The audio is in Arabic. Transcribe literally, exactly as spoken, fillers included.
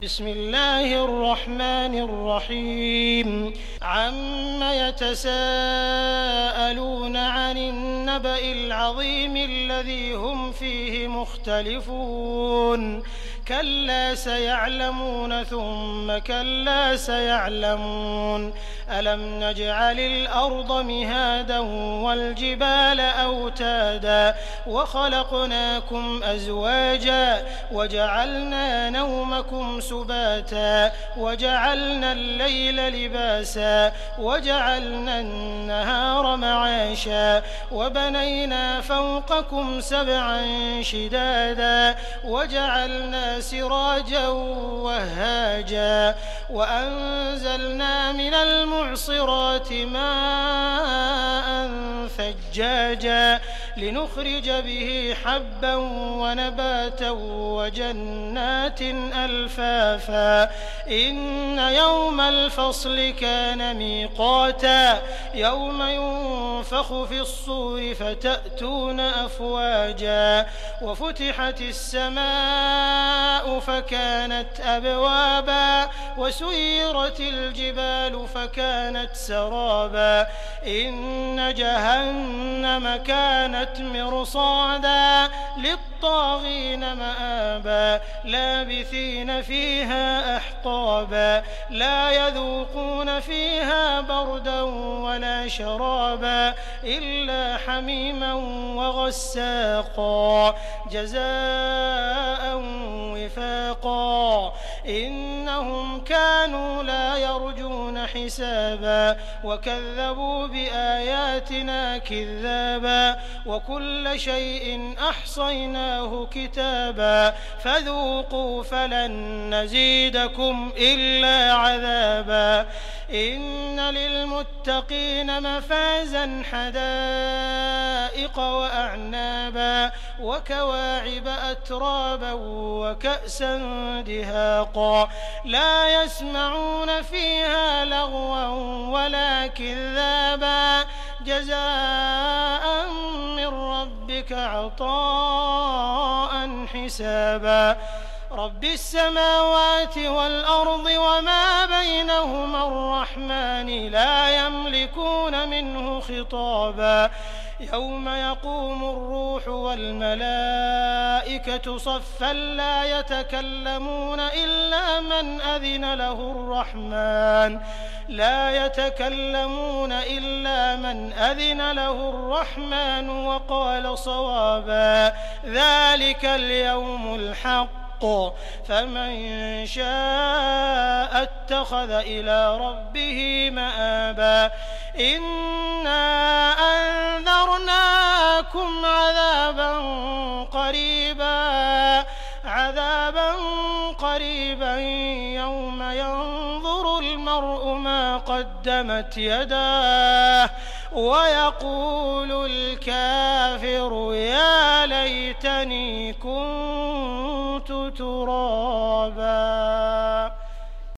بسم الله الرحمن الرحيم عم يتساءلون عن النبأ العظيم الذي هم فيه مختلفون كلا سيعلمون ثم كلا سيعلمون ألم نجعل الأرض مهادا والجبال أوتادا وخلقناكم أزواجا وجعلنا نومكم سباتا وجعلنا الليل لباسا وجعلنا النهار معاشا وبنينا فوقكم سبعا شدادا وجعلنا سراجا وهاجا وأنزلنا من المعصرات ماء ثجاجا لنخرج به حبا ونباتا وجنات ألفافا إن يوم الفصل كان ميقاتا يوم ينفخ في الصور فتأتون أفواجا وفتحت السماء فكانت أبوابا وسيرت الجبال فكانت سرابا إن جهنم كانت مرصادا للطاغين مآبا لابثين فيها أحقابا لا يذوقون فيها بردا ولا شرابا إلا حميما وغساقا جزاء وفاقا إنهم كانوا لا يرجون حسابا وكذبوا بآياتنا كذابا وكل شيء أحصيناه كتابا فذوقوا فلن نزيدكم إلا عذابا إن للمتقين مفازا حدائق وأعنابا وكواعب أترابا وكأسا دهاقا لا يسمعون فيها لغوا ولا كذابا جزاء من ربك عطاء حسابا رب السماوات والأرض وما بينهما الرحمن لا يملكون منه خطابا يوم يقوم الروح والملائكة صفا لا يتكلمون إلا من أذن له الرحمن لا يتكلمون إلا من أذن له الرحمن وقال صوابا ذلك اليوم الحق فمن شاء اتخذ إلى ربه مآبا إنا أنذرناكم عذابا قريبا عذابا قريبا يوم ينظر المرء ما قدمت يداه ويقول الكافر يا ليتني كنت ترابا.